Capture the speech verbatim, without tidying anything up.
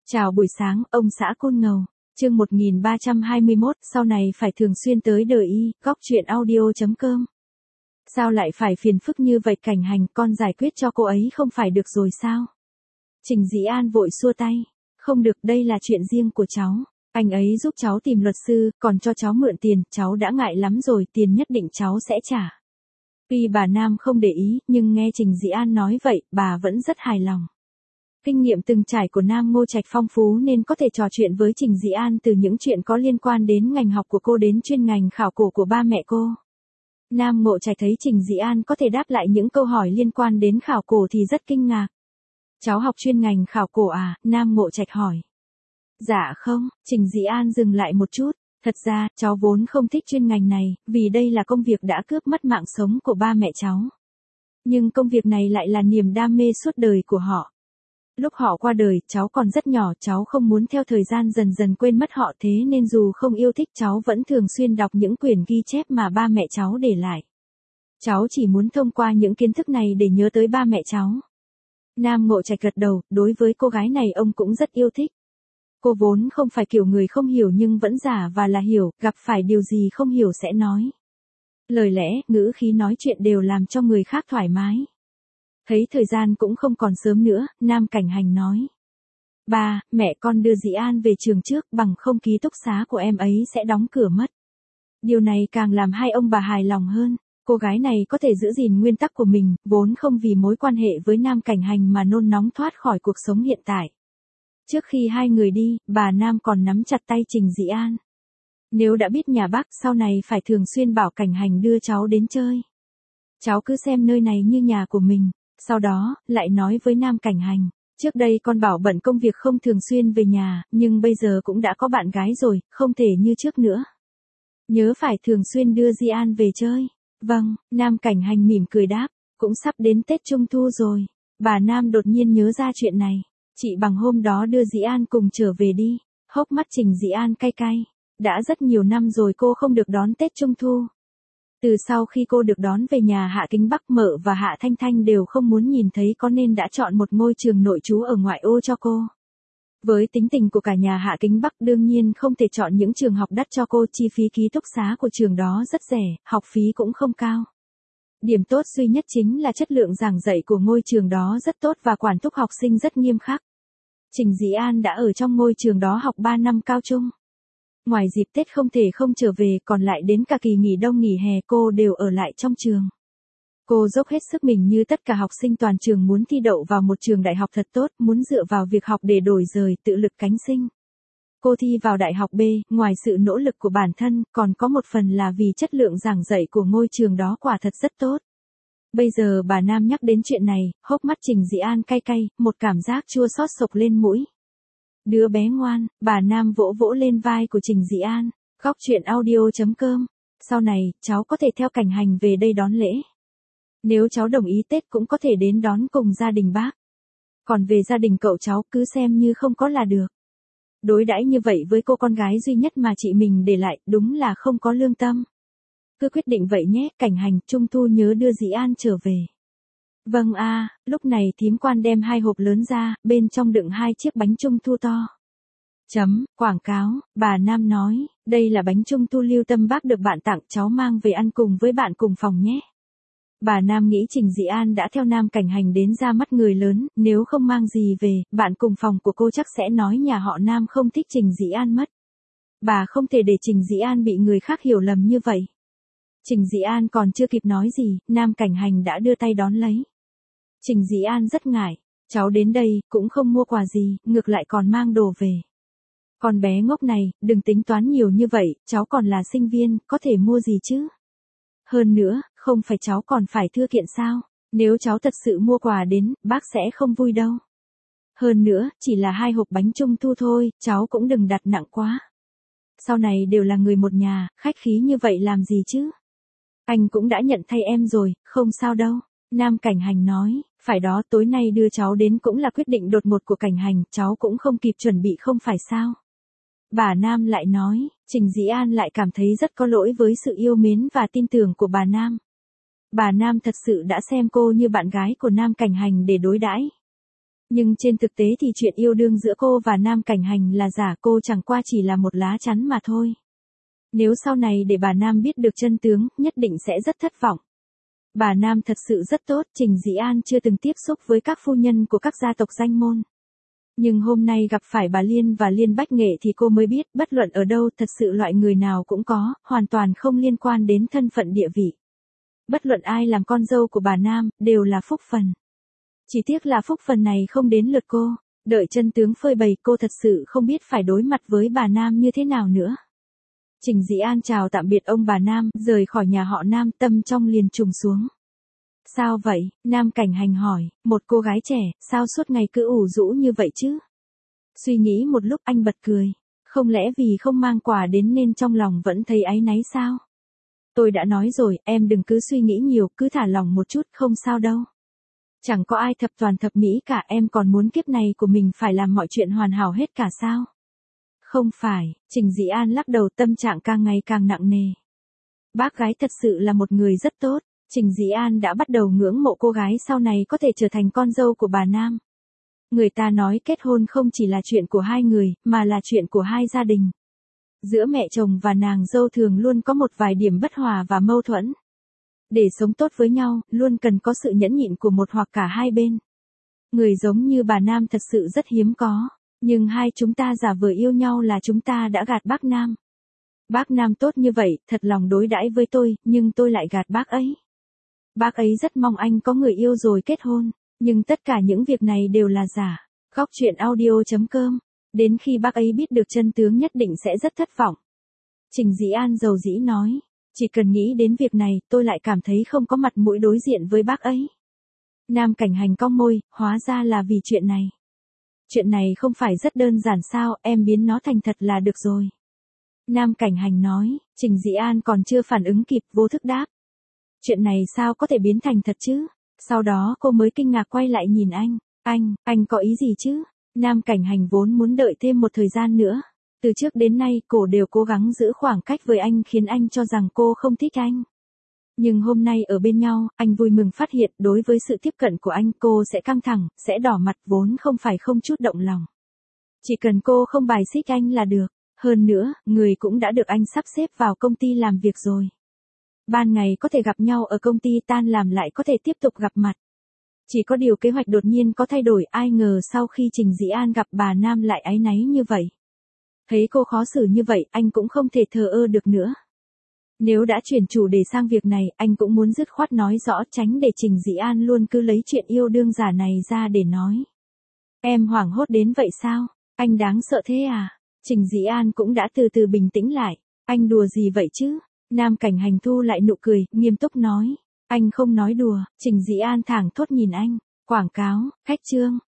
Chào buổi sáng, ông xã Côn Ngầu. Chương một nghìn ba trăm hai mươi mốt, sau này phải thường xuyên tới đời y, góc truyện audio chấm com. Sao lại phải phiền phức như vậy, Cảnh Hành, con giải quyết cho cô ấy không phải được rồi sao? Trình Dĩ An vội xua tay. Không được, đây là chuyện riêng của cháu. Anh ấy giúp cháu tìm luật sư, còn cho cháu mượn tiền, cháu đã ngại lắm rồi, tiền nhất định cháu sẽ trả. Tuy bà Nam không để ý, nhưng nghe Trình Dĩ An nói vậy, bà vẫn rất hài lòng. Kinh nghiệm từng trải của Nam Ngô Trạch phong phú nên có thể trò chuyện với Trình Dĩ An từ những chuyện có liên quan đến ngành học của cô đến chuyên ngành khảo cổ của ba mẹ cô. Nam Ngô Trạch thấy Trình Dĩ An có thể đáp lại những câu hỏi liên quan đến khảo cổ thì rất kinh ngạc. Cháu học chuyên ngành khảo cổ à? Nam Ngô Trạch hỏi. Dạ không, Trình Dĩ An dừng lại một chút. Thật ra, cháu vốn không thích chuyên ngành này, vì đây là công việc đã cướp mất mạng sống của ba mẹ cháu. Nhưng công việc này lại là niềm đam mê suốt đời của họ. Lúc họ qua đời, cháu còn rất nhỏ, cháu không muốn theo thời gian dần dần quên mất họ, thế nên dù không yêu thích cháu vẫn thường xuyên đọc những quyển ghi chép mà ba mẹ cháu để lại. Cháu chỉ muốn thông qua những kiến thức này để nhớ tới ba mẹ cháu. Nam Ngô Trạch gật đầu, đối với cô gái này ông cũng rất yêu thích. Cô vốn không phải kiểu người không hiểu nhưng vẫn giả và là hiểu, gặp phải điều gì không hiểu sẽ nói. Lời lẽ, ngữ khí nói chuyện đều làm cho người khác thoải mái. Thấy thời gian cũng không còn sớm nữa, Nam Cảnh Hành nói. Ba, mẹ con đưa Dĩ An về trường trước, bằng không ký túc xá của em ấy sẽ đóng cửa mất. Điều này càng làm hai ông bà hài lòng hơn. Cô gái này có thể giữ gìn nguyên tắc của mình, vốn không vì mối quan hệ với Nam Cảnh Hành mà nôn nóng thoát khỏi cuộc sống hiện tại. Trước khi hai người đi, bà Nam còn nắm chặt tay Trình Dĩ An. Nếu đã biết nhà bác, sau này phải thường xuyên bảo Cảnh Hành đưa cháu đến chơi. Cháu cứ xem nơi này như nhà của mình. Sau đó, lại nói với Nam Cảnh Hành. Trước đây con bảo bận công việc không thường xuyên về nhà, nhưng bây giờ cũng đã có bạn gái rồi, không thể như trước nữa. Nhớ phải thường xuyên đưa Dĩ An về chơi. Vâng, Nam Cảnh Hành mỉm cười đáp. Cũng sắp đến Tết Trung Thu rồi. Bà Nam đột nhiên nhớ ra chuyện này. Chị bằng hôm đó đưa Dĩ An cùng trở về đi. Hốc mắt Trình Dĩ An cay cay. Đã rất nhiều năm rồi cô không được đón Tết Trung Thu. Từ sau khi cô được đón về nhà Hạ Kính Bắc, Mợ và Hạ Thanh Thanh đều không muốn nhìn thấy có nên đã chọn một ngôi trường nội trú ở ngoại ô cho cô. Với tính tình của cả nhà Hạ Kính Bắc đương nhiên không thể chọn những trường học đắt cho cô, chi phí ký túc xá của trường đó rất rẻ, học phí cũng không cao. Điểm tốt duy nhất chính là chất lượng giảng dạy của ngôi trường đó rất tốt và quản thúc học sinh rất nghiêm khắc. Trình Dĩ An đã ở trong ngôi trường đó học ba năm cao trung. Ngoài dịp Tết không thể không trở về, còn lại đến cả kỳ nghỉ đông nghỉ hè cô đều ở lại trong trường. Cô dốc hết sức mình như tất cả học sinh toàn trường, muốn thi đậu vào một trường đại học thật tốt, muốn dựa vào việc học để đổi giời, tự lực cánh sinh. Cô thi vào đại học B, ngoài sự nỗ lực của bản thân, còn có một phần là vì chất lượng giảng dạy của ngôi trường đó quả thật rất tốt. Bây giờ bà Nam nhắc đến chuyện này, hốc mắt Trình Dĩ An cay cay, một cảm giác chua xót sộc lên mũi. Đứa bé ngoan, bà Nam vỗ vỗ lên vai của Trình Dĩ An. Góc truyện audio chấm com. Sau này, cháu có thể theo Cảnh Hành về đây đón lễ. Nếu cháu đồng ý Tết cũng có thể đến đón cùng gia đình bác. Còn về gia đình cậu cháu cứ xem như không có là được. Đối đãi như vậy với cô con gái duy nhất mà chị mình để lại, đúng là không có lương tâm. Cứ quyết định vậy nhé, Cảnh Hành, Trung Thu nhớ đưa Dĩ An trở về. Vâng a, à, lúc này thím Quan đem hai hộp lớn ra, bên trong đựng hai chiếc bánh Trung Thu to. Chấm, quảng cáo, bà Nam nói, đây là bánh Trung Thu Lưu Tâm bác được bạn tặng, cháu mang về ăn cùng với bạn cùng phòng nhé. Bà Nam nghĩ Trình Dĩ An đã theo Nam Cảnh Hành đến ra mắt người lớn, nếu không mang gì về, bạn cùng phòng của cô chắc sẽ nói nhà họ Nam không thích Trình Dĩ An mất. Bà không thể để Trình Dĩ An bị người khác hiểu lầm như vậy. Trình Dĩ An còn chưa kịp nói gì, Nam Cảnh Hành đã đưa tay đón lấy. Trình Dĩ An rất ngại, cháu đến đây, cũng không mua quà gì, ngược lại còn mang đồ về. Con bé ngốc này, đừng tính toán nhiều như vậy, cháu còn là sinh viên, có thể mua gì chứ? Hơn nữa, không phải cháu còn phải thư kiện sao? Nếu cháu thật sự mua quà đến, bác sẽ không vui đâu. Hơn nữa, chỉ là hai hộp bánh Trung Thu thôi, cháu cũng đừng đặt nặng quá. Sau này đều là người một nhà, khách khí như vậy làm gì chứ? Anh cũng đã nhận thay em rồi, không sao đâu. Nam Cảnh Hành nói, phải đó, tối nay đưa cháu đến cũng là quyết định đột ngột của Cảnh Hành, cháu cũng không kịp chuẩn bị không phải sao. Bà Nam lại nói, Trình Dĩ An lại cảm thấy rất có lỗi với sự yêu mến và tin tưởng của bà Nam. Bà Nam thật sự đã xem cô như bạn gái của Nam Cảnh Hành để đối đãi. Nhưng trên thực tế thì chuyện yêu đương giữa cô và Nam Cảnh Hành là giả, cô chẳng qua chỉ là một lá chắn mà thôi. Nếu sau này để bà Nam biết được chân tướng, nhất định sẽ rất thất vọng. Bà Nam thật sự rất tốt, Trình Dĩ An chưa từng tiếp xúc với các phu nhân của các gia tộc danh môn. Nhưng hôm nay gặp phải bà Liên và Liên Bách Nghệ thì cô mới biết, bất luận ở đâu thật sự loại người nào cũng có, hoàn toàn không liên quan đến thân phận địa vị. Bất luận ai làm con dâu của bà Nam, đều là phúc phần. Chỉ tiếc là phúc phần này không đến lượt cô, đợi chân tướng phơi bày cô thật sự không biết phải đối mặt với bà Nam như thế nào nữa. Trình Dĩ An chào tạm biệt ông bà Nam, rời khỏi nhà họ Nam, tâm trong liền trùng xuống. Sao vậy? Nam Cảnh Hành hỏi, một cô gái trẻ, sao suốt ngày cứ ủ rũ như vậy chứ? Suy nghĩ một lúc anh bật cười. Không lẽ vì không mang quà đến nên trong lòng vẫn thấy áy náy sao? Tôi đã nói rồi, em đừng cứ suy nghĩ nhiều, cứ thả lòng một chút, không sao đâu. Chẳng có ai thập toàn thập mỹ cả, em còn muốn kiếp này của mình phải làm mọi chuyện hoàn hảo hết cả sao? Không phải, Trình Dĩ An lắc đầu, tâm trạng càng ngày càng nặng nề. Bác gái thật sự là một người rất tốt, Trình Dĩ An đã bắt đầu ngưỡng mộ cô gái sau này có thể trở thành con dâu của bà Nam. Người ta nói kết hôn không chỉ là chuyện của hai người, mà là chuyện của hai gia đình. Giữa mẹ chồng và nàng dâu thường luôn có một vài điểm bất hòa và mâu thuẫn. Để sống tốt với nhau, luôn cần có sự nhẫn nhịn của một hoặc cả hai bên. Người giống như bà Nam thật sự rất hiếm có, nhưng hai chúng ta giả vờ yêu nhau là chúng ta đã gạt bác Nam. Bác Nam tốt như vậy, thật lòng đối đãi với tôi, nhưng tôi lại gạt bác ấy. Bác ấy rất mong anh có người yêu rồi kết hôn, nhưng tất cả những việc này đều là giả. Góc truyện audio chấm com. Đến khi bác ấy biết được chân tướng nhất định sẽ rất thất vọng. Trình Dĩ An dầu dĩ nói, chỉ cần nghĩ đến việc này, tôi lại cảm thấy không có mặt mũi đối diện với bác ấy. Nam Cảnh Hành cong môi, hóa ra là vì chuyện này. Chuyện này không phải rất đơn giản sao, em biến nó thành thật là được rồi. Nam Cảnh Hành nói, Trình Dĩ An còn chưa phản ứng kịp, vô thức đáp. Chuyện này sao có thể biến thành thật chứ? Sau đó cô mới kinh ngạc quay lại nhìn anh. Anh, anh có ý gì chứ? Nam Cảnh Hành vốn muốn đợi thêm một thời gian nữa. Từ trước đến nay cô đều cố gắng giữ khoảng cách với anh khiến anh cho rằng cô không thích anh. Nhưng hôm nay ở bên nhau, anh vui mừng phát hiện đối với sự tiếp cận của anh cô sẽ căng thẳng, sẽ đỏ mặt, vốn không phải không chút động lòng. Chỉ cần cô không bài xích anh là được. Hơn nữa, người cũng đã được anh sắp xếp vào công ty làm việc rồi. Ban ngày có thể gặp nhau ở công ty, tan làm lại có thể tiếp tục gặp mặt. Chỉ có điều kế hoạch đột nhiên có thay đổi, ai ngờ sau khi Trình Dĩ An gặp bà Nam lại áy náy như vậy. Thấy cô khó xử như vậy, anh cũng không thể thờ ơ được nữa. Nếu đã chuyển chủ đề sang việc này, anh cũng muốn dứt khoát nói rõ, tránh để Trình Dĩ An luôn cứ lấy chuyện yêu đương giả này ra để nói. Em hoảng hốt đến vậy sao? Anh đáng sợ thế à? Trình Dĩ An cũng đã từ từ bình tĩnh lại. Anh đùa gì vậy chứ? Nam Cảnh Hành thu lại nụ cười, nghiêm túc nói. Anh không nói đùa. Trình Dĩ An thẳng thốt nhìn anh. Quảng cáo, khách trương.